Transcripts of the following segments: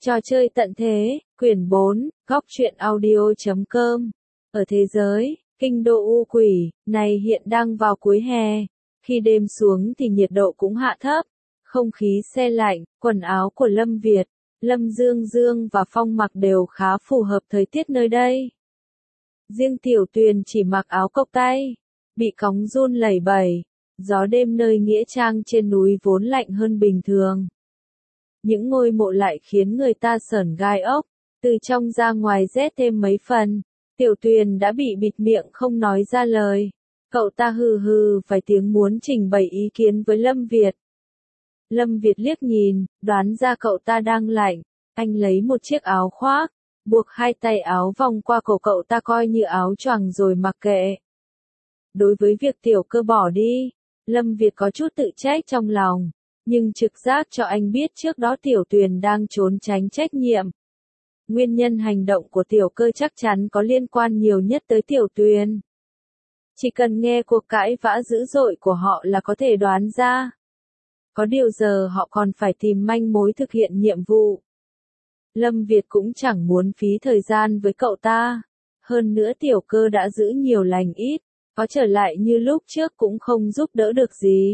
Trò chơi tận thế, quyển 4, góc truyện audio.com. Ở thế giới, kinh đô u quỷ, này hiện đang vào cuối hè. Khi đêm xuống thì nhiệt độ cũng hạ thấp. Không khí se lạnh, quần áo của Lâm Việt, Lâm Dương Dương và Phong Mặc đều khá phù hợp thời tiết nơi đây. Riêng Tiểu Tuyền chỉ mặc áo cộc tay, bị cóng run lẩy bẩy. Gió đêm nơi nghĩa trang trên núi vốn lạnh hơn bình thường. Những ngôi mộ lại khiến người ta sởn gai ốc, từ trong ra ngoài rét thêm mấy phần. Tiểu Tuyền đã bị bịt miệng không nói ra lời. Cậu ta hừ hừ vài tiếng muốn trình bày ý kiến với Lâm Việt. Lâm Việt liếc nhìn, đoán ra cậu ta đang lạnh. Anh lấy một chiếc áo khoác, buộc hai tay áo vòng qua cổ cậu ta coi như áo choàng rồi mặc kệ. Đối với việc Tiểu Cơ bỏ đi, Lâm Việt có chút tự trách trong lòng. Nhưng trực giác cho anh biết trước đó Tiểu Tuyền đang trốn tránh trách nhiệm. Nguyên nhân hành động của Tiểu Cơ chắc chắn có liên quan nhiều nhất tới Tiểu Tuyền. Chỉ cần nghe cuộc cãi vã dữ dội của họ là có thể đoán ra. Có điều giờ họ còn phải tìm manh mối thực hiện nhiệm vụ. Lâm Việt cũng chẳng muốn phí thời gian với cậu ta. Hơn nữa Tiểu Cơ đã giữ nhiều lành ít, có trở lại như lúc trước cũng không giúp đỡ được gì.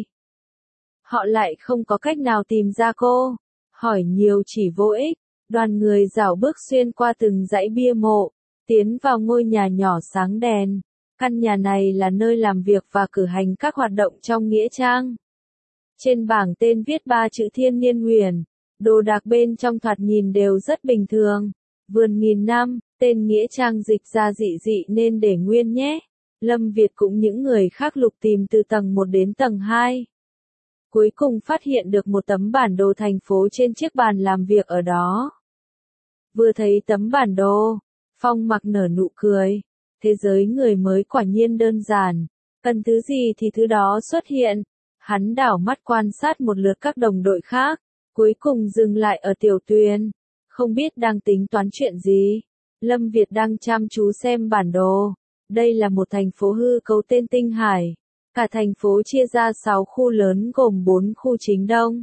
Họ lại không có cách nào tìm ra cô. Hỏi nhiều chỉ vô ích. Đoàn người rảo bước xuyên qua từng dãy bia mộ, tiến vào ngôi nhà nhỏ sáng đèn. Căn nhà này là nơi làm việc và cử hành các hoạt động trong nghĩa trang. Trên bảng tên viết 3 chữ Thiên Niên Huyền. Đồ đạc bên trong thoạt nhìn đều rất bình thường. Vườn nghìn năm, tên nghĩa trang dịch ra dị dị nên để nguyên nhé. Lâm Việt cũng những người khác lục tìm từ tầng 1 đến tầng 2. Cuối cùng phát hiện được một tấm bản đồ thành phố trên chiếc bàn làm việc ở đó. Vừa thấy tấm bản đồ, Phong Mặc nở nụ cười. Thế giới người mới quả nhiên đơn giản. Cần thứ gì thì thứ đó xuất hiện. Hắn đảo mắt quan sát một lượt các đồng đội khác. Cuối cùng dừng lại ở Tiểu Tuyền. Không biết đang tính toán chuyện gì. Lâm Việt đang chăm chú xem bản đồ. Đây là một thành phố hư cấu tên Tinh Hải. Cả thành phố chia ra 6 khu lớn gồm 4 khu chính Đông,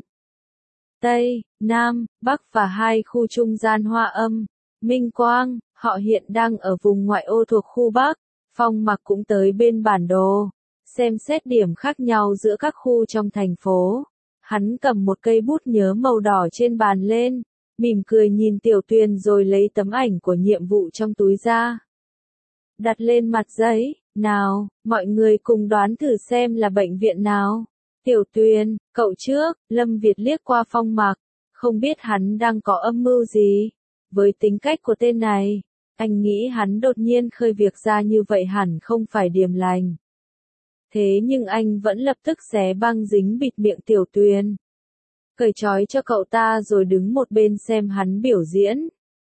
Tây, Nam, Bắc và 2 khu trung gian Hoa Âm, Minh Quang. Họ hiện đang ở vùng ngoại ô thuộc khu Bắc. Phong Mặc cũng tới bên bản đồ, xem xét điểm khác nhau giữa các khu trong thành phố. Hắn cầm một cây bút nhớ màu đỏ trên bàn lên, mỉm cười nhìn Tiểu Tuyền rồi lấy tấm ảnh của nhiệm vụ trong túi ra. Đặt lên mặt giấy, nào, mọi người cùng đoán thử xem là bệnh viện nào. Tiểu Tuyền, cậu trước. Lâm Việt liếc qua Phong Mặc, không biết hắn đang có âm mưu gì. Với tính cách của tên này, anh nghĩ hắn đột nhiên khơi việc ra như vậy hẳn không phải điềm lành. Thế nhưng anh vẫn lập tức xé băng dính bịt miệng Tiểu Tuyền. Cởi trói cho cậu ta rồi đứng một bên xem hắn biểu diễn.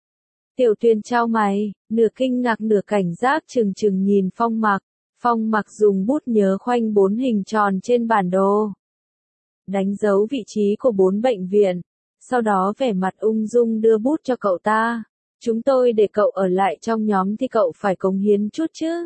Tiểu Tuyền chau mày, nửa kinh ngạc nửa cảnh giác chừng chừng nhìn Phong Mặc. Phong Mặc dùng bút nhớ khoanh 4 hình tròn trên bản đồ. Đánh dấu vị trí của 4 bệnh viện. Sau đó vẻ mặt ung dung đưa bút cho cậu ta. Chúng tôi để cậu ở lại trong nhóm thì cậu phải cống hiến chút chứ.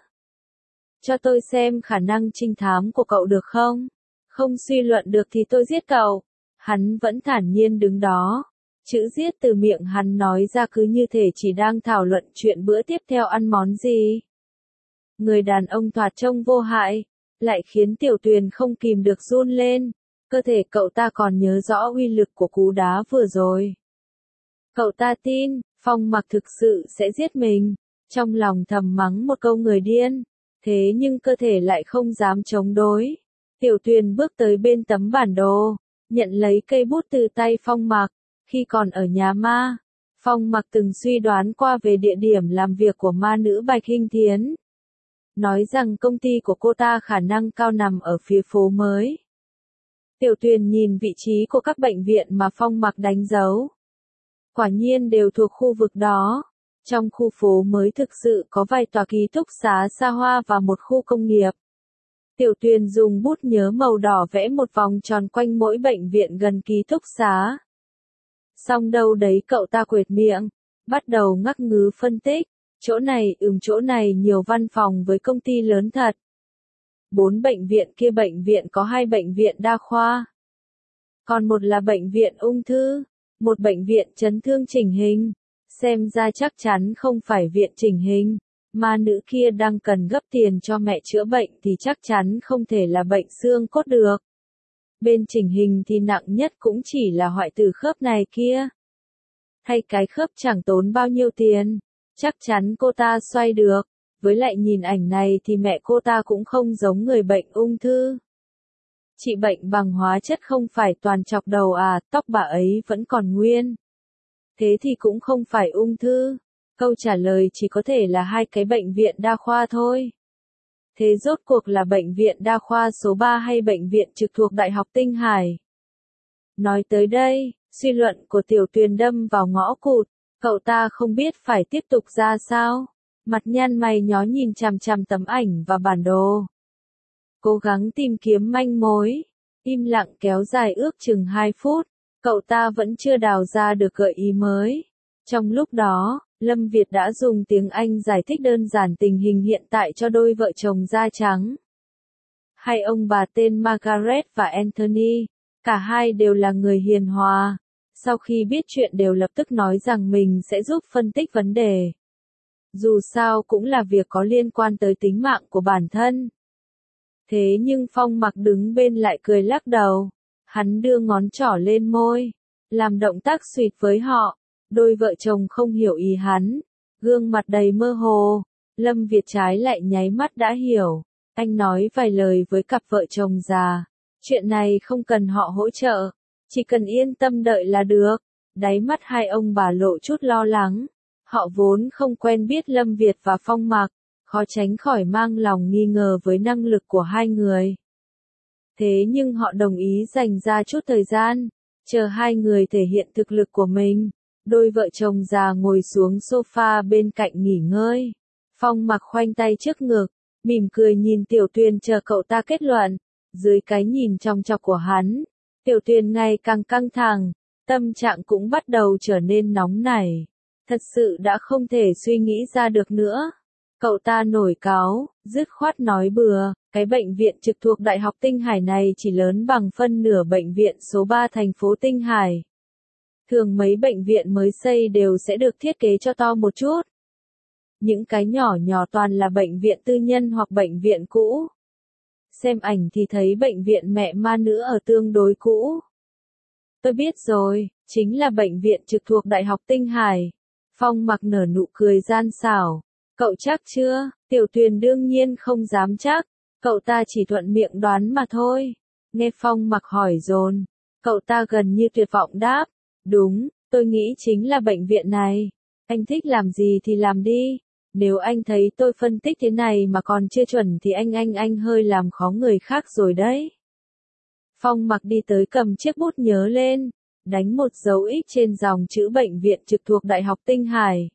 Cho tôi xem khả năng trinh thám của cậu được không? Không suy luận được thì tôi giết cậu. Hắn vẫn thản nhiên đứng đó. Chữ giết từ miệng hắn nói ra cứ như thể chỉ đang thảo luận chuyện bữa tiếp theo ăn món gì. Người đàn ông thoạt trông vô hại, lại khiến Tiểu Tuyền không kìm được run lên. Cơ thể cậu ta còn nhớ rõ uy lực của cú đá vừa rồi. Cậu ta tin, Phong Mặc thực sự sẽ giết mình. Trong lòng thầm mắng một câu người điên. Thế nhưng cơ thể lại không dám chống đối. Tiểu Tuyền bước tới bên tấm bản đồ, nhận lấy cây bút từ tay Phong Mặc. Khi còn ở nhà ma, Phong Mặc từng suy đoán qua về địa điểm làm việc của ma nữ Bạch Hinh Thiến. Nói rằng công ty của cô ta khả năng cao nằm ở phía phố mới. Tiểu Tuyền nhìn vị trí của các bệnh viện mà Phong Mặc đánh dấu. Quả nhiên đều thuộc khu vực đó. Trong khu phố mới thực sự có vài tòa ký túc xá xa hoa và một khu công nghiệp. Tiểu Tuyền dùng bút nhớ màu đỏ vẽ một vòng tròn quanh mỗi bệnh viện gần ký túc xá. Xong đâu đấy cậu ta quệt miệng, bắt đầu ngắc ngứ phân tích. Chỗ này nhiều văn phòng với công ty lớn thật. 4 bệnh viện kia bệnh viện có 2 bệnh viện đa khoa. Còn một là bệnh viện ung thư. Một bệnh viện chấn thương chỉnh hình. Xem ra chắc chắn không phải viện chỉnh hình. Ma nữ kia đang cần gấp tiền cho mẹ chữa bệnh thì chắc chắn không thể là bệnh xương cốt được. Bên chỉnh hình thì nặng nhất cũng chỉ là hoại tử khớp này kia. Thay cái khớp chẳng tốn bao nhiêu tiền. Chắc chắn cô ta xoay được. Với lại nhìn ảnh này thì mẹ cô ta cũng không giống người bệnh ung thư. Trị bệnh bằng hóa chất không phải toàn chọc đầu à, tóc bà ấy vẫn còn nguyên. Thế thì cũng không phải ung thư. Câu trả lời chỉ có thể là hai cái bệnh viện đa khoa thôi. Thế rốt cuộc là bệnh viện đa khoa số 3 hay bệnh viện trực thuộc Đại học Tinh Hải? Nói tới đây, suy luận của Tiểu Tuyền đâm vào ngõ cụt, cậu ta không biết phải tiếp tục ra sao. Mặt nhăn mày nhó nhìn chằm chằm tấm ảnh và bản đồ. Cố gắng tìm kiếm manh mối, im lặng kéo dài ước chừng 2 phút, cậu ta vẫn chưa đào ra được gợi ý mới. Trong lúc đó, Lâm Việt đã dùng tiếng Anh giải thích đơn giản tình hình hiện tại cho đôi vợ chồng da trắng. Hai ông bà tên Margaret và Anthony, cả hai đều là người hiền hòa. Sau khi biết chuyện đều lập tức nói rằng mình sẽ giúp phân tích vấn đề. Dù sao cũng là việc có liên quan tới tính mạng của bản thân. Thế nhưng Phong Mặc đứng bên lại cười lắc đầu. Hắn đưa ngón trỏ lên môi, làm động tác xuyệt với họ. Đôi vợ chồng không hiểu ý hắn, gương mặt đầy mơ hồ. Lâm Việt trái lại nháy mắt đã hiểu. Anh nói vài lời với cặp vợ chồng già. Chuyện này không cần họ hỗ trợ, chỉ cần yên tâm đợi là được. Đáy mắt hai ông bà lộ chút lo lắng. Họ vốn không quen biết Lâm Việt và Phong Mặc, khó tránh khỏi mang lòng nghi ngờ với năng lực của hai người. Thế nhưng họ đồng ý dành ra chút thời gian, chờ hai người thể hiện thực lực của mình. Đôi vợ chồng già ngồi xuống sofa bên cạnh nghỉ ngơi. Phong Mặc khoanh tay trước ngực, mỉm cười nhìn Tiểu Tuyền chờ cậu ta kết luận. Dưới cái nhìn trong chọc của hắn, Tiểu Tuyền ngày càng căng thẳng, tâm trạng cũng bắt đầu trở nên nóng nảy. Thật sự đã không thể suy nghĩ ra được nữa. Cậu ta nổi cáu, dứt khoát nói bừa, cái bệnh viện trực thuộc Đại học Tinh Hải này chỉ lớn bằng phân nửa bệnh viện số 3 thành phố Tinh Hải. Thường mấy bệnh viện mới xây đều sẽ được thiết kế cho to một chút. Những cái nhỏ nhỏ toàn là bệnh viện tư nhân hoặc bệnh viện cũ. Xem ảnh thì thấy bệnh viện mẹ ma nữ ở tương đối cũ. Tôi biết rồi, chính là bệnh viện trực thuộc Đại học Tinh Hải. Phong Mặc nở nụ cười gian xảo. Cậu chắc chưa? Tiểu Tuyền đương nhiên không dám chắc. Cậu ta chỉ thuận miệng đoán mà thôi. Nghe Phong Mặc hỏi dồn, cậu ta gần như tuyệt vọng đáp. Đúng, tôi nghĩ chính là bệnh viện này. Anh thích làm gì thì làm đi. Nếu anh thấy tôi phân tích thế này mà còn chưa chuẩn thì anh hơi làm khó người khác rồi đấy. Phong Mặc đi tới cầm chiếc bút nhớ lên, đánh một dấu X trên dòng chữ bệnh viện trực thuộc Đại học Tinh Hải.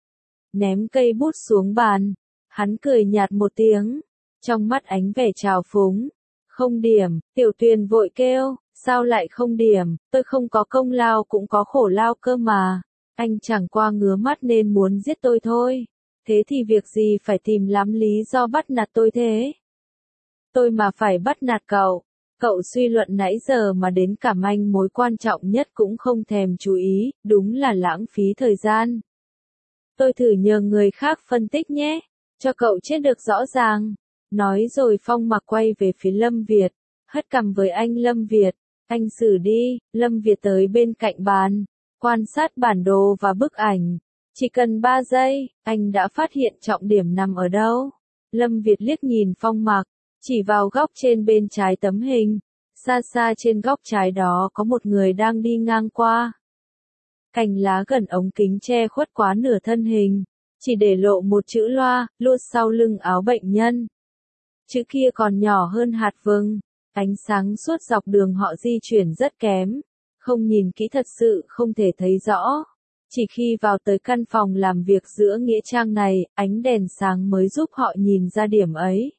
Ném cây bút xuống bàn, hắn cười nhạt một tiếng, trong mắt ánh vẻ trào phúng. Không điểm, Tiểu Tuyền vội kêu, sao lại không điểm, tôi không có công lao cũng có khổ lao cơ mà. Anh chẳng qua ngứa mắt nên muốn giết tôi thôi. Thế thì việc gì phải tìm lắm lý do bắt nạt tôi thế? Tôi mà phải bắt nạt cậu. Cậu suy luận nãy giờ mà đến cả manh mối quan trọng nhất cũng không thèm chú ý, đúng là lãng phí thời gian. Tôi thử nhờ người khác phân tích nhé, cho cậu chết được rõ ràng. Nói rồi Phong Mặc quay về phía Lâm Việt, hất cằm với anh Lâm Việt. Anh xử đi. Lâm Việt tới bên cạnh bàn, quan sát bản đồ và bức ảnh. Chỉ cần 3 giây, anh đã phát hiện trọng điểm nằm ở đâu. Lâm Việt liếc nhìn Phong Mặc, chỉ vào góc trên bên trái tấm hình. Xa xa trên góc trái đó có một người đang đi ngang qua. Cành lá gần ống kính che khuất quá nửa thân hình, chỉ để lộ một chữ loa, luốt sau lưng áo bệnh nhân. Chữ kia còn nhỏ hơn hạt vừng, ánh sáng suốt dọc đường họ di chuyển rất kém, không nhìn kỹ thật sự không thể thấy rõ. Chỉ khi vào tới căn phòng làm việc giữa nghĩa trang này, ánh đèn sáng mới giúp họ nhìn ra điểm ấy.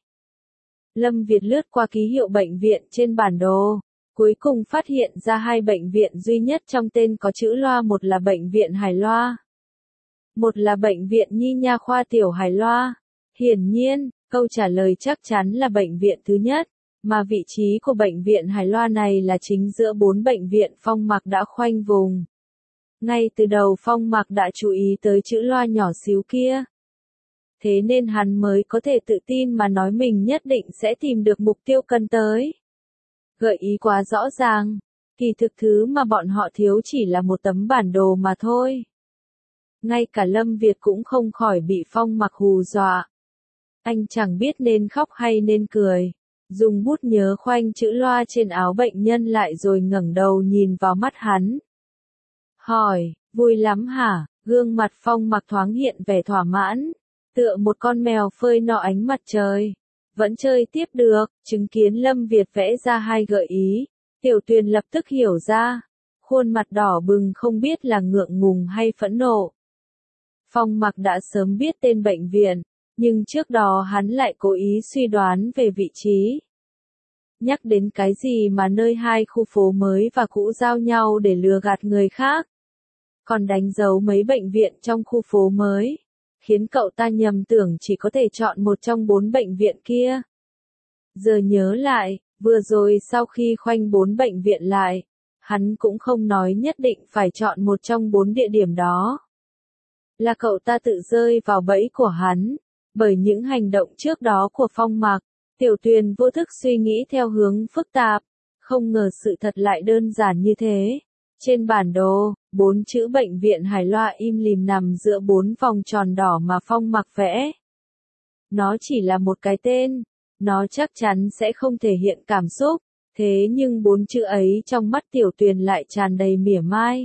Lâm Việt lướt qua ký hiệu bệnh viện trên bản đồ, cuối cùng phát hiện ra hai bệnh viện duy nhất trong tên có chữ loa, một là bệnh viện Hải Loa, một là bệnh viện Nhi Nha khoa Tiểu Hải Loa. Hiển nhiên, câu trả lời chắc chắn là bệnh viện thứ nhất, mà vị trí của bệnh viện Hải Loa này là chính giữa 4 bệnh viện Phong Mặc đã khoanh vùng. Ngay từ đầu Phong Mặc đã chú ý tới chữ loa nhỏ xíu kia. Thế nên hắn mới có thể tự tin mà nói mình nhất định sẽ tìm được mục tiêu cần tới. Gợi ý quá rõ ràng, kỳ thực thứ mà bọn họ thiếu chỉ là một tấm bản đồ mà thôi. Ngay cả Lâm Việt cũng không khỏi bị Phong Mặc hù dọa. Anh chẳng biết nên khóc hay nên cười, dùng bút nhớ khoanh chữ loa trên áo bệnh nhân lại rồi ngẩng đầu nhìn vào mắt hắn. Hỏi, vui lắm hả? Gương mặt Phong Mặc thoáng hiện vẻ thỏa mãn, tựa một con mèo phơi nọ ánh mặt trời. Vẫn chơi tiếp được, chứng kiến Lâm Việt vẽ ra hai gợi ý, Tiểu Tuyền lập tức hiểu ra, khuôn mặt đỏ bừng không biết là ngượng ngùng hay phẫn nộ. Phong Mặc đã sớm biết tên bệnh viện, nhưng trước đó hắn lại cố ý suy đoán về vị trí. Nhắc đến cái gì mà nơi hai khu phố mới và cũ giao nhau để lừa gạt người khác. Còn đánh dấu mấy bệnh viện trong khu phố mới, khiến cậu ta nhầm tưởng chỉ có thể chọn một trong 4 bệnh viện kia. Giờ nhớ lại, vừa rồi sau khi khoanh 4 bệnh viện lại, hắn cũng không nói nhất định phải chọn một trong 4 địa điểm đó. Là cậu ta tự rơi vào bẫy của hắn, bởi những hành động trước đó của Phong Mặc. Tiểu Tuyền vô thức suy nghĩ theo hướng phức tạp, không ngờ sự thật lại đơn giản như thế. Trên bản đồ, 4 chữ bệnh viện Hải Loa im lìm nằm giữa 4 vòng tròn đỏ mà Phong Mặc vẽ. Nó chỉ là một cái tên, nó chắc chắn sẽ không thể hiện cảm xúc, thế nhưng 4 chữ ấy trong mắt Tiểu Tuyền lại tràn đầy mỉa mai.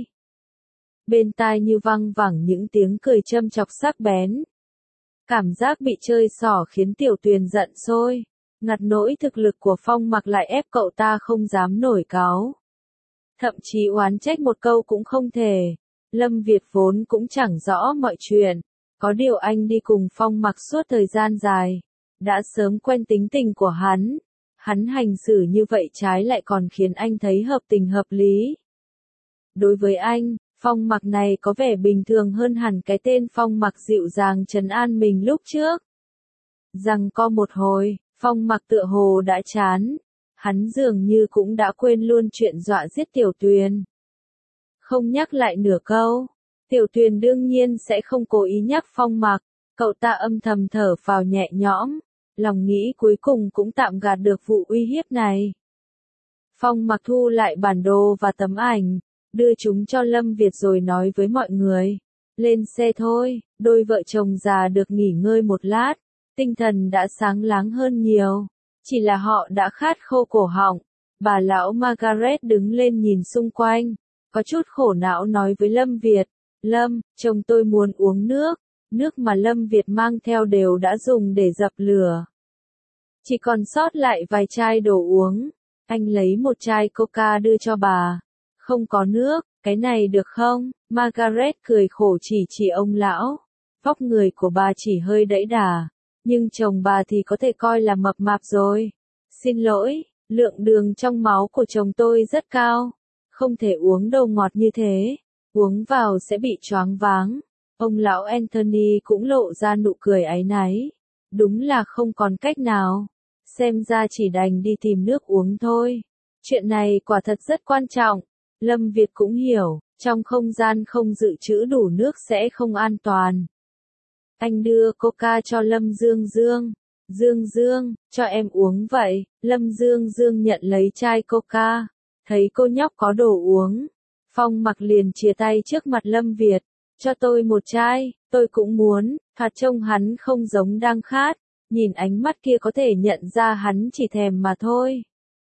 Bên tai như văng vẳng những tiếng cười châm chọc sắc bén. Cảm giác bị chơi xỏ khiến Tiểu Tuyền giận sôi, ngặt nỗi thực lực của Phong Mặc lại ép cậu ta không dám nổi cáu. Thậm chí oán trách một câu cũng không thể. Lâm Việt vốn cũng chẳng rõ mọi chuyện, có điều anh đi cùng Phong Mặc suốt thời gian dài, đã sớm quen tính tình của hắn. Hắn hành xử như vậy trái lại còn khiến anh thấy hợp tình hợp lý. Đối với anh, Phong Mặc này có vẻ bình thường hơn hẳn cái tên Phong Mặc dịu dàng trấn an mình lúc trước. Rằng co một hồi, Phong Mặc tựa hồ đã chán. Hắn dường như cũng đã quên luôn chuyện dọa giết Tiểu Tuyền. Không nhắc lại nửa câu, Tiểu Tuyền đương nhiên sẽ không cố ý nhắc Phong Mặc, cậu ta âm thầm thở phào nhẹ nhõm, lòng nghĩ cuối cùng cũng tạm gạt được vụ uy hiếp này. Phong Mặc thu lại bản đồ và tấm ảnh, đưa chúng cho Lâm Việt rồi nói với mọi người, lên xe thôi, đôi vợ chồng già được nghỉ ngơi một lát, tinh thần đã sáng láng hơn nhiều. Chỉ là họ đã khát khô cổ họng. Bà lão Margaret đứng lên nhìn xung quanh, có chút khổ não nói với Lâm Việt, Lâm, chồng tôi muốn uống nước, nước mà Lâm Việt mang theo đều đã dùng để dập lửa. Chỉ còn sót lại vài chai đồ uống, anh lấy một chai coca đưa cho bà. Không có nước, cái này được không? Margaret cười khổ chỉ ông lão. Vóc người của bà chỉ hơi đẫy đà. Nhưng chồng bà thì có thể coi là mập mạp rồi. Xin lỗi, lượng đường trong máu của chồng tôi rất cao. Không thể uống đồ ngọt như thế. Uống vào sẽ bị choáng váng. Ông lão Anthony cũng lộ ra nụ cười áy náy. Đúng là không còn cách nào. Xem ra chỉ đành đi tìm nước uống thôi. Chuyện này quả thật rất quan trọng. Lâm Việt cũng hiểu, trong không gian không dự trữ đủ nước sẽ không an toàn. Anh đưa coca cho Lâm Dương Dương. Dương Dương, cho em uống vậy. Lâm Dương Dương nhận lấy chai coca. Thấy cô nhóc có đồ uống. Phong Mặc liền chìa tay trước mặt Lâm Việt. Cho tôi một chai, tôi cũng muốn. Thoạt trông hắn không giống đang khát. Nhìn ánh mắt kia có thể nhận ra hắn chỉ thèm mà thôi.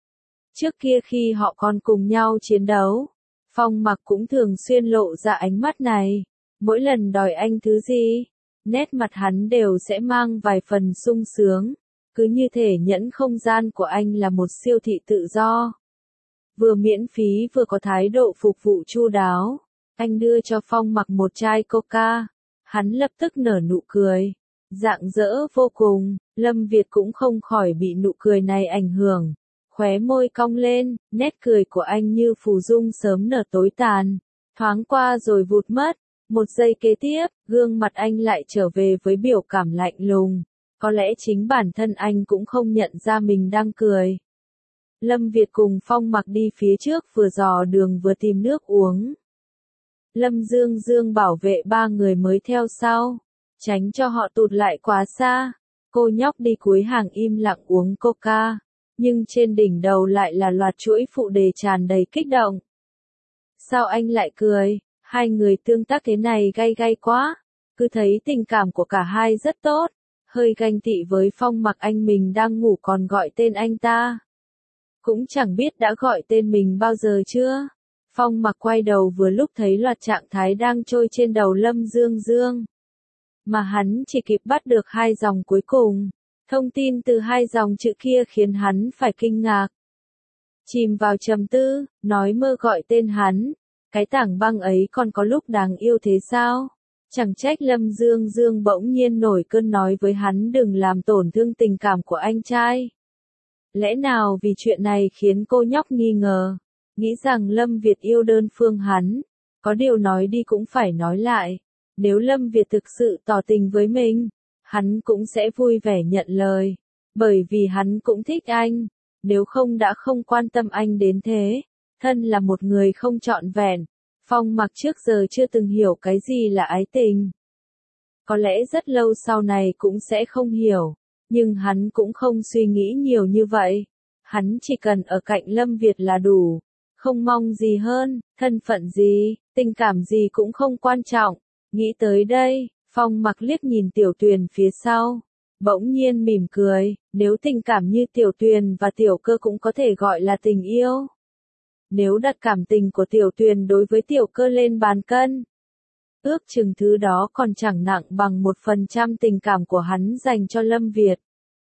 Trước kia khi họ còn cùng nhau chiến đấu, Phong Mặc cũng thường xuyên lộ ra ánh mắt này. Mỗi lần đòi anh thứ gì, nét mặt hắn đều sẽ mang vài phần sung sướng. Cứ như thể nhẫn không gian của anh là một siêu thị tự do. Vừa miễn phí vừa có thái độ phục vụ chu đáo. Anh đưa cho Phong Mặc một chai coca. Hắn lập tức nở nụ cười. Rạng rỡ vô cùng, Lâm Việt cũng không khỏi bị nụ cười này ảnh hưởng. Khóe môi cong lên, nét cười của anh như phù dung sớm nở tối tàn. Thoáng qua rồi vụt mất. Một giây kế tiếp, gương mặt anh lại trở về với biểu cảm lạnh lùng. Có lẽ chính bản thân anh cũng không nhận ra mình đang cười. Lâm Việt cùng Phong Mặc đi phía trước vừa dò đường vừa tìm nước uống. Lâm Dương Dương bảo vệ ba người mới theo sau, tránh cho họ tụt lại quá xa. Cô nhóc đi cuối hàng im lặng uống coca, nhưng trên đỉnh đầu lại là loạt chuỗi phụ đề tràn đầy kích động. Sao anh lại cười? Hai người tương tác thế này gay gay quá. Cứ thấy tình cảm của cả hai rất tốt. Hơi ganh tị với Phong Mặc, anh mình đang ngủ còn gọi tên anh ta. Cũng chẳng biết đã gọi tên mình bao giờ chưa. Phong Mặc quay đầu vừa lúc thấy loạt trạng thái đang trôi trên đầu Lâm Dương Dương. Mà hắn chỉ kịp bắt được hai dòng cuối cùng. Thông tin từ hai dòng chữ kia khiến hắn phải kinh ngạc. Chìm vào trầm tư, nói mơ gọi tên hắn. Cái tảng băng ấy còn có lúc đáng yêu thế sao? Chẳng trách Lâm Dương Dương bỗng nhiên nổi cơn nói với hắn đừng làm tổn thương tình cảm của anh trai. Lẽ nào vì chuyện này khiến cô nhóc nghi ngờ, nghĩ rằng Lâm Việt yêu đơn phương hắn. Có điều nói đi cũng phải nói lại. Nếu Lâm Việt thực sự tỏ tình với mình, hắn cũng sẽ vui vẻ nhận lời. Bởi vì hắn cũng thích anh. Nếu không đã không quan tâm anh đến thế. Thân là một người không trọn vẹn, Phong Mặc trước giờ chưa từng hiểu cái gì là ái tình. Có lẽ rất lâu sau này cũng sẽ không hiểu, nhưng hắn cũng không suy nghĩ nhiều như vậy. Hắn chỉ cần ở cạnh Lâm Việt là đủ, không mong gì hơn, thân phận gì, tình cảm gì cũng không quan trọng. Nghĩ tới đây, Phong Mặc liếc nhìn Tiểu Tuyền phía sau, bỗng nhiên mỉm cười, nếu tình cảm như Tiểu Tuyền và Tiểu Cơ cũng có thể gọi là tình yêu. Nếu đặt cảm tình của Tiểu Tuyền đối với Tiểu Cơ lên bàn cân, ước chừng thứ đó còn chẳng nặng bằng 1% tình cảm của hắn dành cho Lâm Việt.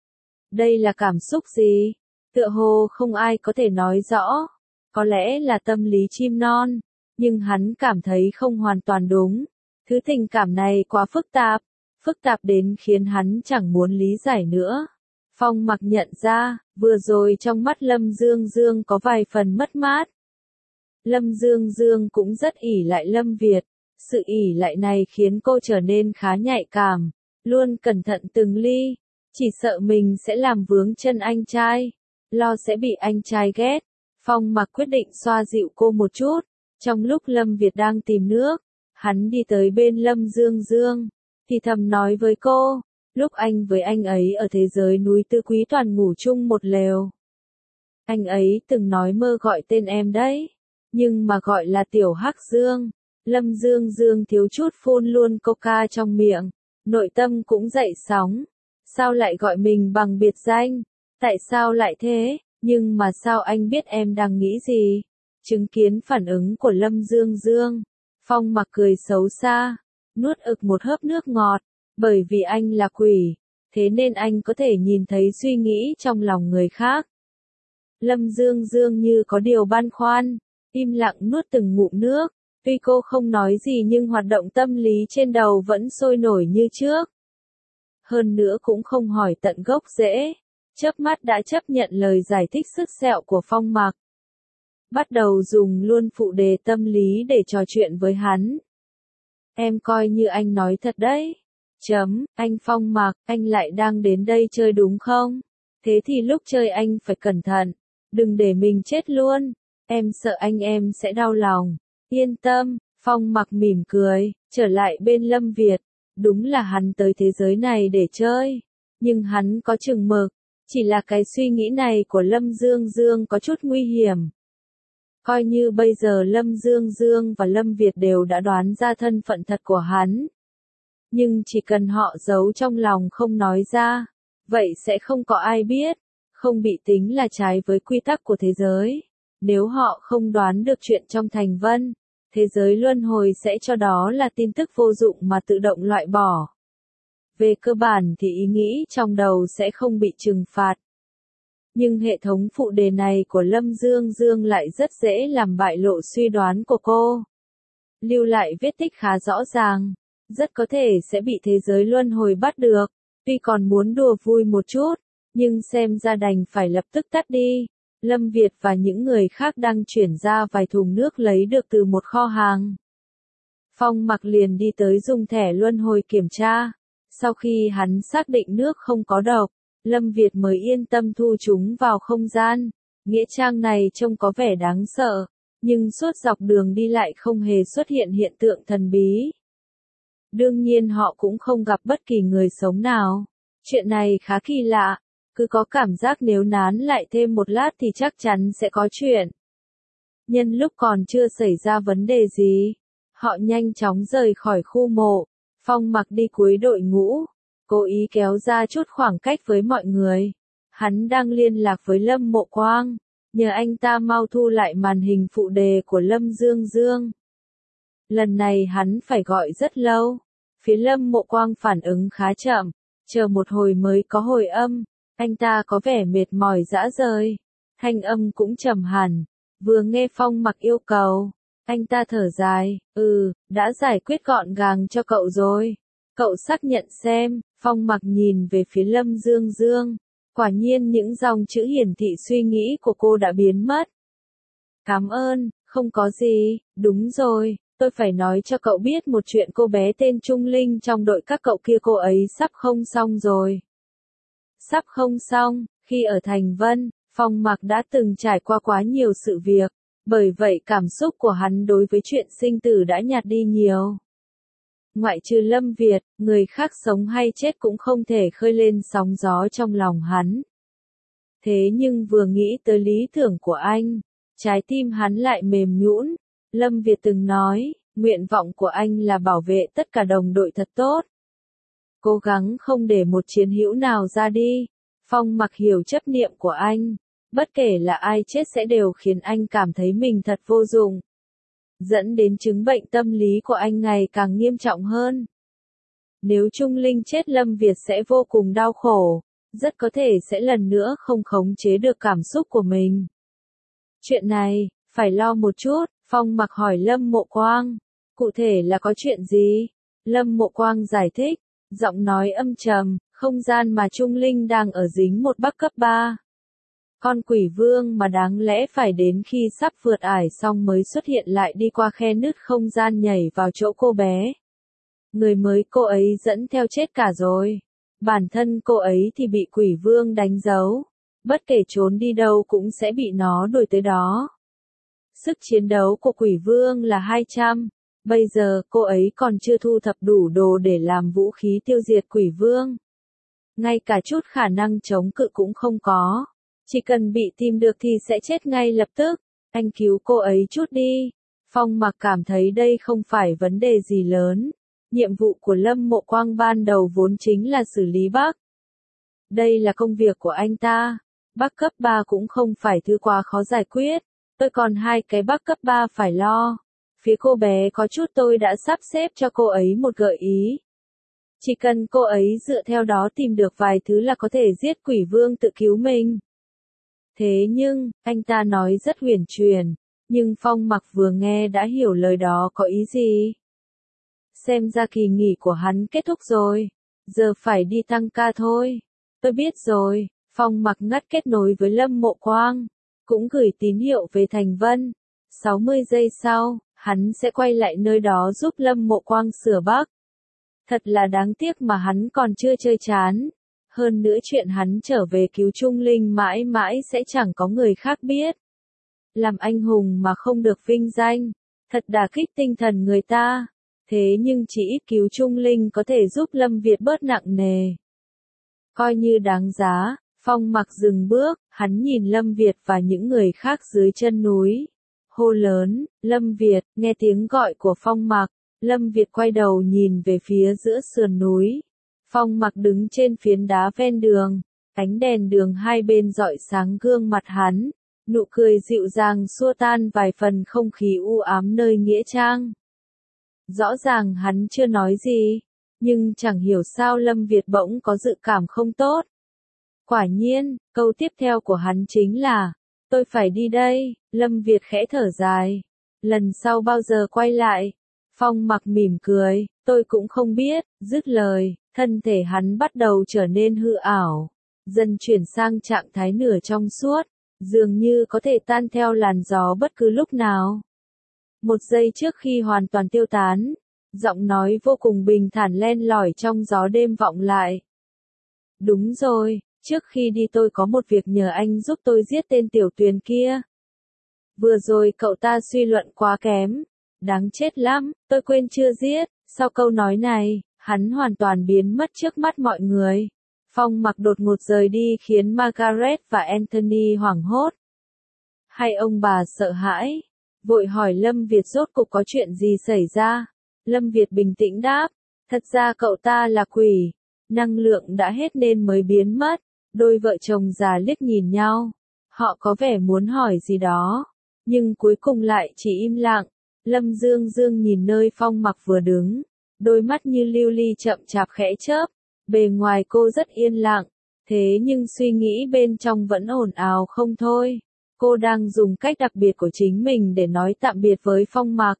Đây là cảm xúc gì? Tựa hồ không ai có thể nói rõ. Có lẽ là tâm lý chim non, nhưng hắn cảm thấy không hoàn toàn đúng. Thứ tình cảm này quá phức tạp đến khiến hắn chẳng muốn lý giải nữa. Phong Mặc nhận ra, vừa rồi trong mắt Lâm Dương Dương có vài phần mất mát. Lâm Dương Dương cũng rất ỷ lại Lâm Việt. Sự ỷ lại này khiến cô trở nên khá nhạy cảm, luôn cẩn thận từng ly, chỉ sợ mình sẽ làm vướng chân anh trai, lo sẽ bị anh trai ghét. Phong Mặc quyết định xoa dịu cô một chút. Trong lúc Lâm Việt đang tìm nước, hắn đi tới bên Lâm Dương Dương, thì thầm nói với cô, lúc anh với anh ấy ở thế giới núi Tư Quý toàn ngủ chung một lều. Anh ấy từng nói mơ gọi tên em đấy, nhưng mà gọi là Tiểu Hắc Dương. Lâm Dương Dương thiếu chút phun luôn coca trong miệng, nội tâm cũng dậy sóng. Sao lại gọi mình bằng biệt danh? Tại sao lại thế? Nhưng mà sao anh biết em đang nghĩ gì? Chứng kiến phản ứng của Lâm Dương Dương, Phong Mặc cười xấu xa, nuốt ực một hớp nước ngọt, bởi vì anh là quỷ, thế nên anh có thể nhìn thấy suy nghĩ trong lòng người khác. Lâm Dương Dương như có điều băn khoăn, im lặng nuốt từng ngụm nước. Tuy cô không nói gì nhưng hoạt động tâm lý trên đầu vẫn sôi nổi như trước. Hơn nữa cũng không hỏi tận gốc rễ, chớp mắt đã chấp nhận lời giải thích sứt sẹo của Phong Mặc. Bắt đầu dùng luôn phụ đề tâm lý để trò chuyện với hắn. Em coi như anh nói thật đấy. Anh Phong Mặc, anh lại đang đến đây chơi đúng không? Thế thì lúc chơi anh phải cẩn thận, đừng để mình chết luôn. Em sợ anh em sẽ đau lòng. Yên tâm, Phong Mặc mỉm cười, trở lại bên Lâm Việt. Đúng là hắn tới thế giới này để chơi, nhưng hắn có chừng mực. Chỉ là cái suy nghĩ này của Lâm Dương Dương có chút nguy hiểm. Coi như bây giờ Lâm Dương Dương và Lâm Việt đều đã đoán ra thân phận thật của hắn. Nhưng chỉ cần họ giấu trong lòng không nói ra, vậy sẽ không có ai biết, không bị tính là trái với quy tắc của thế giới. Nếu họ không đoán được chuyện trong thành vân, thế giới luân hồi sẽ cho đó là tin tức vô dụng mà tự động loại bỏ. Về cơ bản thì ý nghĩ trong đầu sẽ không bị trừng phạt. Nhưng hệ thống phụ đề này của Lâm Dương Dương lại rất dễ làm bại lộ suy đoán của cô. Lưu lại vết tích khá rõ ràng, rất có thể sẽ bị thế giới luân hồi bắt được. Tuy còn muốn đùa vui một chút, nhưng xem ra đành phải lập tức tắt đi. Lâm Việt và những người khác đang chuyển ra vài thùng nước lấy được từ một kho hàng. Phong Mặc liền đi tới dùng thẻ luân hồi kiểm tra. Sau khi hắn xác định nước không có độc, Lâm Việt mới yên tâm thu chúng vào không gian. Nghĩa trang này trông có vẻ đáng sợ, nhưng suốt dọc đường đi lại không hề xuất hiện hiện tượng thần bí. Đương nhiên họ cũng không gặp bất kỳ người sống nào. Chuyện này khá kỳ lạ, cứ có cảm giác nếu nán lại thêm một lát thì chắc chắn sẽ có chuyện. Nhân lúc còn chưa xảy ra vấn đề gì, họ nhanh chóng rời khỏi khu mộ. Phong Mặc đi cuối đội ngũ, cố ý kéo ra chút khoảng cách với mọi người. Hắn đang liên lạc với Lâm Mộ Quang, nhờ anh ta mau thu lại màn hình phụ đề của Lâm Dương Dương. Lần này hắn phải gọi rất lâu. Phía Lâm Mộ Quang phản ứng khá chậm, chờ một hồi mới có hồi âm. Anh ta có vẻ mệt mỏi rã rời, thanh âm cũng trầm hẳn. Vừa nghe Phong Mặc yêu cầu, anh ta thở dài, đã giải quyết gọn gàng cho cậu rồi. Cậu xác nhận xem. Phong Mặc nhìn về phía Lâm Dương Dương. Quả nhiên những dòng chữ hiển thị suy nghĩ của cô đã biến mất. Cảm ơn, không có gì, đúng rồi, tôi phải nói cho cậu biết một chuyện, cô bé tên Trung Linh trong đội các cậu kia, cô ấy sắp không xong rồi. Sắp không xong, khi ở Thành Vân, Phong Mặc đã từng trải qua quá nhiều sự việc, bởi vậy cảm xúc của hắn đối với chuyện sinh tử đã nhạt đi nhiều. Ngoại trừ Lâm Việt, người khác sống hay chết cũng không thể khơi lên sóng gió trong lòng hắn. Thế nhưng vừa nghĩ tới lý tưởng của anh, trái tim hắn lại mềm nhũn. Lâm Việt từng nói, nguyện vọng của anh là bảo vệ tất cả đồng đội thật tốt. Cố gắng không để một chiến hữu nào ra đi. Phong Mặc hiểu chấp niệm của anh. Bất kể là ai chết sẽ đều khiến anh cảm thấy mình thật vô dụng. Dẫn đến chứng bệnh tâm lý của anh ngày càng nghiêm trọng hơn. Nếu Trung Linh chết, Lâm Việt sẽ vô cùng đau khổ. Rất có thể sẽ lần nữa không khống chế được cảm xúc của mình. Chuyện này, phải lo một chút. Phong Mặc hỏi Lâm Mộ Quang. Cụ thể là có chuyện gì? Lâm Mộ Quang giải thích. Giọng nói âm trầm, không gian mà Trung Linh đang ở dính một bug cấp 3. Con quỷ vương mà đáng lẽ phải đến khi sắp vượt ải xong mới xuất hiện lại đi qua khe nứt không gian nhảy vào chỗ cô bé. Người mới cô ấy dẫn theo chết cả rồi. Bản thân cô ấy thì bị quỷ vương đánh dấu. Bất kể trốn đi đâu cũng sẽ bị nó đuổi tới đó. Sức chiến đấu của quỷ vương là 200. Bây giờ cô ấy còn chưa thu thập đủ đồ để làm vũ khí tiêu diệt quỷ vương. Ngay cả chút khả năng chống cự cũng không có. Chỉ cần bị tìm được thì sẽ chết ngay lập tức. Anh cứu cô ấy chút đi. Phong Mặc cảm thấy đây không phải vấn đề gì lớn. Nhiệm vụ của Lâm Mộ Quang ban đầu vốn chính là xử lý bug. Đây là công việc của anh ta. Bug cấp 3 cũng không phải thứ quá khó giải quyết. Tôi còn 2 cái bug cấp 3 phải lo. Phía cô bé có chút tôi đã sắp xếp cho cô ấy một gợi ý. Chỉ cần cô ấy dựa theo đó tìm được vài thứ là có thể giết quỷ vương tự cứu mình. Thế nhưng, anh ta nói rất huyền truyền, nhưng Phong Mặc vừa nghe đã hiểu lời đó có ý gì. Xem ra kỳ nghỉ của hắn kết thúc rồi, giờ phải đi tăng ca thôi. Tôi biết rồi. Phong Mặc ngắt kết nối với Lâm Mộ Quang, cũng gửi tín hiệu về Thành Vân. 60 giây sau, hắn sẽ quay lại nơi đó giúp Lâm Mộ Quang sửa bug. Thật là đáng tiếc mà hắn còn chưa chơi chán. Hơn nữa chuyện hắn trở về cứu Trung Linh mãi mãi sẽ chẳng có người khác biết. Làm anh hùng mà không được vinh danh, thật đả kích tinh thần người ta. Thế nhưng chỉ ít cứu Trung Linh có thể giúp Lâm Việt bớt nặng nề. Coi như đáng giá. Phong Mặc dừng bước, hắn nhìn Lâm Việt và những người khác dưới chân núi. Hô lớn, Lâm Việt, nghe tiếng gọi của Phong Mặc. Lâm Việt quay đầu nhìn về phía giữa sườn núi. Phong Mặc đứng trên phiến đá ven đường, ánh đèn đường hai bên rọi sáng gương mặt hắn, nụ cười dịu dàng xua tan vài phần không khí u ám nơi nghĩa trang. Rõ ràng hắn chưa nói gì, nhưng chẳng hiểu sao Lâm Việt bỗng có dự cảm không tốt. Quả nhiên, câu tiếp theo của hắn chính là, tôi phải đi đây. Lâm Việt khẽ thở dài. Lần sau bao giờ quay lại? Phong Mặc mỉm cười, tôi cũng không biết. Dứt lời, thân thể hắn bắt đầu trở nên hư ảo, dần chuyển sang trạng thái nửa trong suốt, dường như có thể tan theo làn gió bất cứ lúc nào. Một giây trước khi hoàn toàn tiêu tán, giọng nói vô cùng bình thản len lỏi trong gió đêm vọng lại. Đúng rồi, trước khi đi tôi có một việc nhờ anh giúp tôi giết tên Tiểu Tuyền kia. Vừa rồi cậu ta suy luận quá kém. Đáng chết lắm, tôi quên chưa giết. Sau câu nói này, hắn hoàn toàn biến mất trước mắt mọi người. Phong Mặc đột ngột rời đi khiến Margaret và Anthony hoảng hốt. Hai ông bà sợ hãi, vội hỏi Lâm Việt rốt cục có chuyện gì xảy ra. Lâm Việt bình tĩnh đáp, thật ra cậu ta là quỷ, năng lượng đã hết nên mới biến mất. Đôi vợ chồng già liếc nhìn nhau, họ có vẻ muốn hỏi gì đó, nhưng cuối cùng lại chỉ im lặng. Lâm Dương Dương nhìn nơi Phong Mặc vừa đứng, đôi mắt như lưu ly chậm chạp khẽ chớp, bề ngoài cô rất yên lặng, thế nhưng suy nghĩ bên trong vẫn ồn ào không thôi. Cô đang dùng cách đặc biệt của chính mình để nói tạm biệt với Phong Mặc.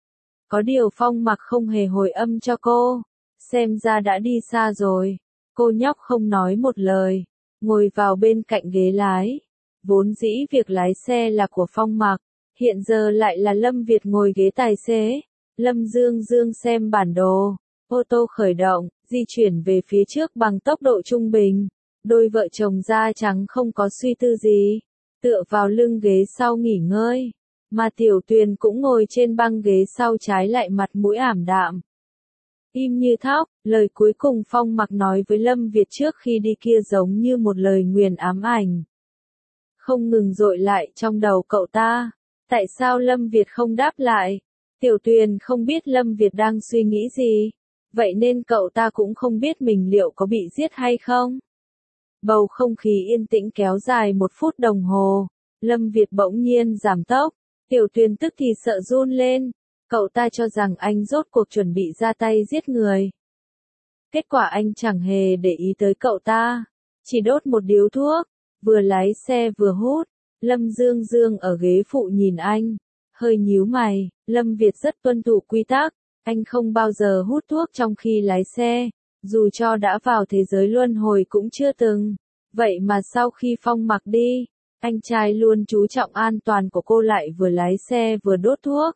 Có điều Phong Mặc không hề hồi âm cho cô, xem ra đã đi xa rồi. Cô nhóc không nói một lời, ngồi vào bên cạnh ghế lái. Vốn dĩ việc lái xe là của Phong Mặc, hiện giờ lại là Lâm Việt ngồi ghế tài xế. Lâm Dương Dương xem bản đồ, ô tô khởi động, di chuyển về phía trước bằng tốc độ trung bình. Đôi vợ chồng da trắng không có suy tư gì, tựa vào lưng ghế sau nghỉ ngơi, mà Tiểu Tuyền cũng ngồi trên băng ghế sau trái lại mặt mũi ảm đạm. Im như thóc, lời cuối cùng Phong Mặc nói với Lâm Việt trước khi đi kia giống như một lời nguyền ám ảnh. Không ngừng dội lại trong đầu cậu ta. Tại sao Lâm Việt không đáp lại? Tiểu Tuyền không biết Lâm Việt đang suy nghĩ gì, vậy nên cậu ta cũng không biết mình liệu có bị giết hay không. Bầu không khí yên tĩnh kéo dài 1 phút đồng hồ, Lâm Việt bỗng nhiên giảm tốc, Tiểu Tuyền tức thì sợ run lên, cậu ta cho rằng anh rốt cuộc chuẩn bị ra tay giết người. Kết quả anh chẳng hề để ý tới cậu ta, chỉ đốt một điếu thuốc, vừa lái xe vừa hút. Lâm Dương Dương ở ghế phụ nhìn anh, hơi nhíu mày. Lâm Việt rất tuân thủ quy tắc, anh không bao giờ hút thuốc trong khi lái xe, dù cho đã vào thế giới luân hồi cũng chưa từng. Vậy mà sau khi Phong Mặc đi, anh trai luôn chú trọng an toàn của cô lại vừa lái xe vừa đốt thuốc.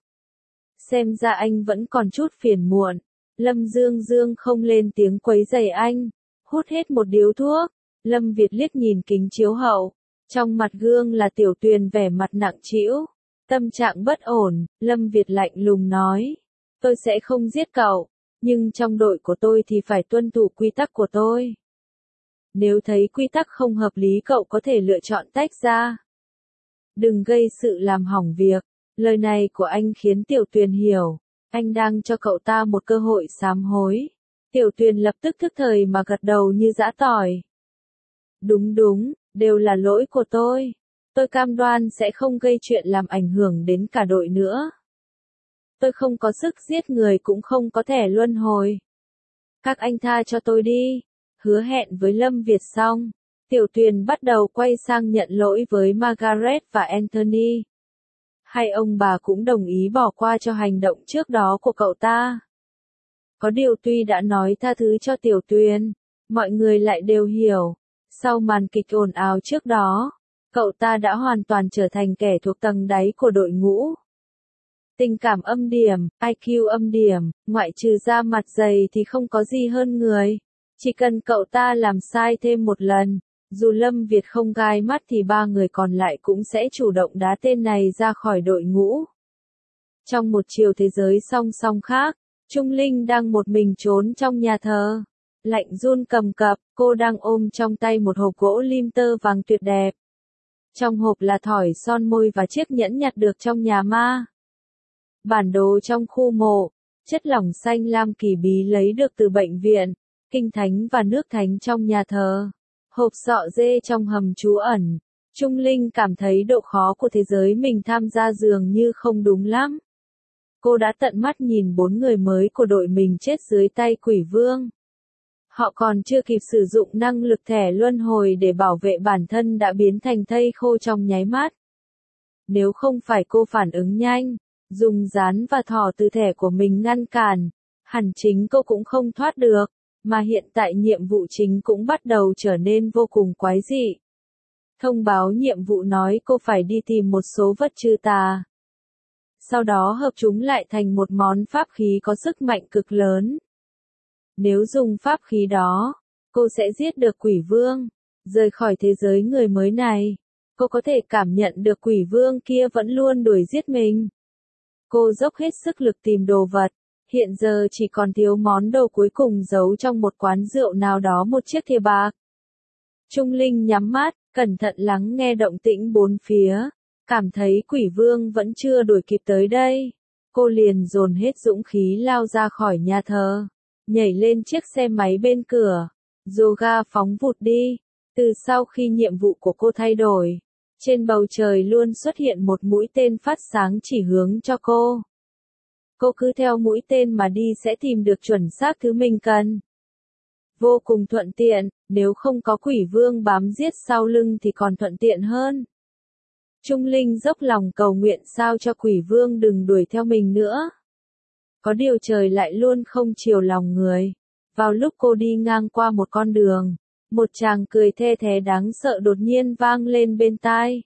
Xem ra anh vẫn còn chút phiền muộn. Lâm Dương Dương không lên tiếng quấy rầy anh, hút hết một điếu thuốc. Lâm Việt liếc nhìn kính chiếu hậu, trong mặt gương là Tiểu Tuyền vẻ mặt nặng trĩu, tâm trạng bất ổn. Lâm Việt lạnh lùng nói, tôi sẽ không giết cậu, nhưng trong đội của tôi thì phải tuân thủ quy tắc của tôi. Nếu thấy quy tắc không hợp lý cậu có thể lựa chọn tách ra. Đừng gây sự làm hỏng việc. Lời này của anh khiến Tiểu Tuyền hiểu, anh đang cho cậu ta một cơ hội sám hối. Tiểu Tuyền lập tức thức thời mà gật đầu như giã tỏi. Đúng đúng, đều là lỗi của tôi. Tôi cam đoan sẽ không gây chuyện làm ảnh hưởng đến cả đội nữa. Tôi không có sức giết người cũng không có thẻ luân hồi. Các anh tha cho tôi đi. Hứa hẹn với Lâm Việt xong, Tiểu Tuyền bắt đầu quay sang nhận lỗi với Margaret và Anthony. Hai ông bà cũng đồng ý bỏ qua cho hành động trước đó của cậu ta. Có điều tuy đã nói tha thứ cho Tiểu Tuyền, mọi người lại đều hiểu, sau màn kịch ồn ào trước đó, cậu ta đã hoàn toàn trở thành kẻ thuộc tầng đáy của đội ngũ. Tình cảm âm điểm, IQ âm điểm, ngoại trừ da mặt dày thì không có gì hơn người. Chỉ cần cậu ta làm sai thêm một lần, dù Lâm Việt không gai mắt thì 3 người còn lại cũng sẽ chủ động đá tên này ra khỏi đội ngũ. Trong một chiều thế giới song song khác, Trung Linh đang một mình trốn trong nhà thờ. Lạnh run cầm cập, cô đang ôm trong tay một hộp gỗ lim tơ vàng tuyệt đẹp. Trong hộp là thỏi son môi và chiếc nhẫn nhặt được trong nhà ma. Bản đồ trong khu mộ, chất lỏng xanh lam kỳ bí lấy được từ bệnh viện, kinh thánh và nước thánh trong nhà thờ. Hộp sọ dê trong hầm trú ẩn. Trung Linh cảm thấy độ khó của thế giới mình tham gia dường như không đúng lắm. Cô đã tận mắt nhìn 4 người mới của đội mình chết dưới tay quỷ vương. Họ còn chưa kịp sử dụng năng lực thẻ luân hồi để bảo vệ bản thân đã biến thành thây khô trong nháy mắt. Nếu không phải cô phản ứng nhanh, dùng rán và thỏ từ thẻ của mình ngăn cản, hẳn chính cô cũng không thoát được. Mà hiện tại nhiệm vụ chính cũng bắt đầu trở nên vô cùng quái dị. Thông báo nhiệm vụ nói cô phải đi tìm một số vật trừ tà. Sau đó hợp chúng lại thành một món pháp khí có sức mạnh cực lớn. Nếu dùng pháp khí đó, cô sẽ giết được quỷ vương, rời khỏi thế giới người mới này. Cô có thể cảm nhận được quỷ vương kia vẫn luôn đuổi giết mình. Cô dốc hết sức lực tìm đồ vật. Hiện giờ chỉ còn thiếu món đồ cuối cùng giấu trong một quán rượu nào đó, một chiếc thìa bạc. Trung Linh nhắm mắt, cẩn thận lắng nghe động tĩnh bốn phía. Cảm thấy quỷ vương vẫn chưa đuổi kịp tới đây. Cô liền dồn hết dũng khí lao ra khỏi nhà thờ. Nhảy lên chiếc xe máy bên cửa. Dồ ga phóng vụt đi. Từ sau khi nhiệm vụ của cô thay đổi, trên bầu trời luôn xuất hiện một mũi tên phát sáng chỉ hướng cho cô. Cô cứ theo mũi tên mà đi sẽ tìm được chuẩn xác thứ mình cần. Vô cùng thuận tiện, nếu không có quỷ vương bám giết sau lưng thì còn thuận tiện hơn. Trung Linh dốc lòng cầu nguyện sao cho quỷ vương đừng đuổi theo mình nữa. Có điều trời lại luôn không chiều lòng người. Vào lúc cô đi ngang qua một con đường, một chàng cười the thé đáng sợ đột nhiên vang lên bên tai.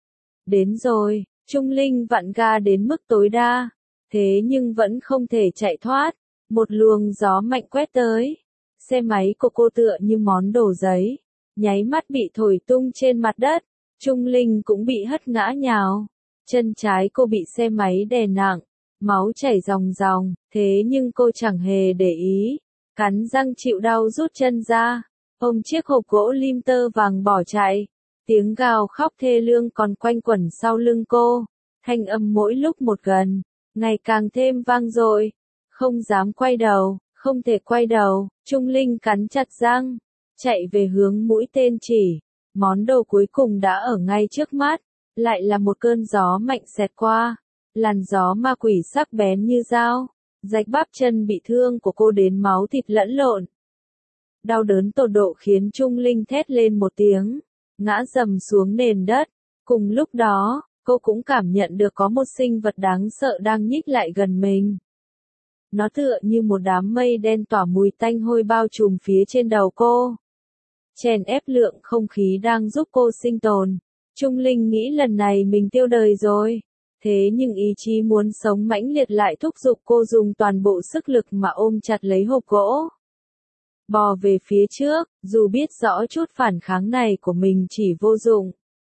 Đến rồi, Trung Linh vặn ga đến mức tối đa, thế nhưng vẫn không thể chạy thoát. Một luồng gió mạnh quét tới. Xe máy của cô tựa như món đồ giấy, nháy mắt bị thổi tung trên mặt đất. Trung Linh cũng bị hất ngã nhào. Chân trái cô bị xe máy đè nặng, máu chảy ròng ròng, thế nhưng cô chẳng hề để ý. Cắn răng chịu đau rút chân ra, ôm chiếc hộp gỗ lim tơ vàng bỏ chạy. Tiếng gào khóc thê lương còn quanh quẩn sau lưng cô. Thanh âm mỗi lúc một gần, ngày càng thêm vang dội. Không dám quay đầu, không thể quay đầu. Trung Linh cắn chặt răng, chạy về hướng mũi tên chỉ. Món đồ cuối cùng đã ở ngay trước mắt, lại là một cơn gió mạnh xẹt qua. Làn gió ma quỷ sắc bén như dao, rạch bắp chân bị thương của cô đến máu thịt lẫn lộn. Đau đớn tột độ khiến Trung Linh thét lên một tiếng, ngã rầm xuống nền đất. Cùng lúc đó, cô cũng cảm nhận được có một sinh vật đáng sợ đang nhích lại gần mình. Nó tựa như một đám mây đen tỏa mùi tanh hôi bao trùm phía trên đầu cô. Chèn ép lượng không khí đang giúp cô sinh tồn. Trung Linh nghĩ lần này mình tiêu đời rồi. Thế nhưng ý chí muốn sống mãnh liệt lại thúc giục cô dùng toàn bộ sức lực mà ôm chặt lấy hộp gỗ. Bò về phía trước, dù biết rõ chút phản kháng này của mình chỉ vô dụng.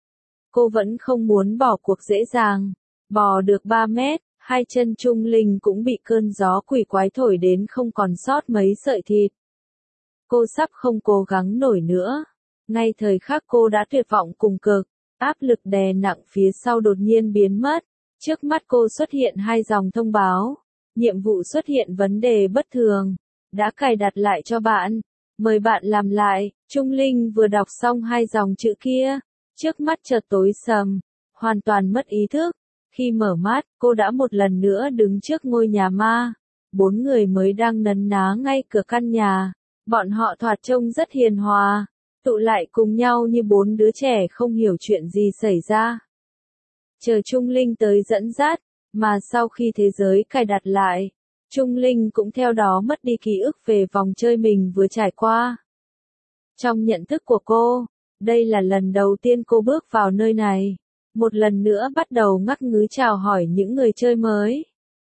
Cô vẫn không muốn bỏ cuộc dễ dàng. Bò được 3 mét, hai chân Trung Linh cũng bị cơn gió quỷ quái thổi đến không còn sót mấy sợi thịt. Cô sắp không cố gắng nổi nữa. Ngay thời khắc cô đã tuyệt vọng cùng cực, áp lực đè nặng phía sau đột nhiên biến mất. Trước mắt cô xuất hiện hai dòng thông báo. Nhiệm vụ xuất hiện vấn đề bất thường. Đã cài đặt lại cho bạn. Mời bạn làm lại. Trung Linh vừa đọc xong hai dòng chữ kia. Trước mắt chợt tối sầm. Hoàn toàn mất ý thức. Khi mở mắt, cô đã một lần nữa đứng trước ngôi nhà ma. 4 người mới đang nấn ná ngay cửa căn nhà. Bọn họ thoạt trông rất hiền hòa. Tụ lại cùng nhau như 4 đứa trẻ không hiểu chuyện gì xảy ra. Chờ Trung Linh tới dẫn dắt, mà sau khi thế giới cài đặt lại, Trung Linh cũng theo đó mất đi ký ức về vòng chơi mình vừa trải qua. Trong nhận thức của cô, đây là lần đầu tiên cô bước vào nơi này, một lần nữa bắt đầu ngắc ngứ chào hỏi những người chơi mới.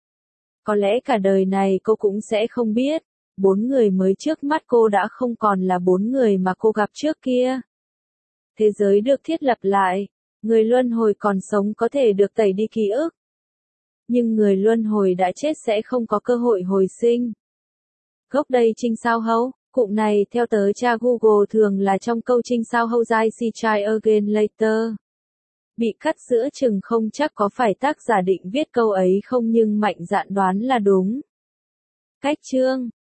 Có lẽ cả đời này cô cũng sẽ không biết, 4 người mới trước mắt cô đã không còn là 4 người mà cô gặp trước kia. Thế giới được thiết lập lại, người luân hồi còn sống có thể được tẩy đi ký ức. Nhưng người luân hồi đã chết sẽ không có cơ hội hồi sinh. Gốc đây trinh sao hấu, cụm này theo tớ tra Google thường là trong câu trinh sao hấu I see try again later. Bị cắt giữa chừng không chắc có phải tác giả định viết câu ấy không nhưng mạnh dạn đoán là đúng. Cách chương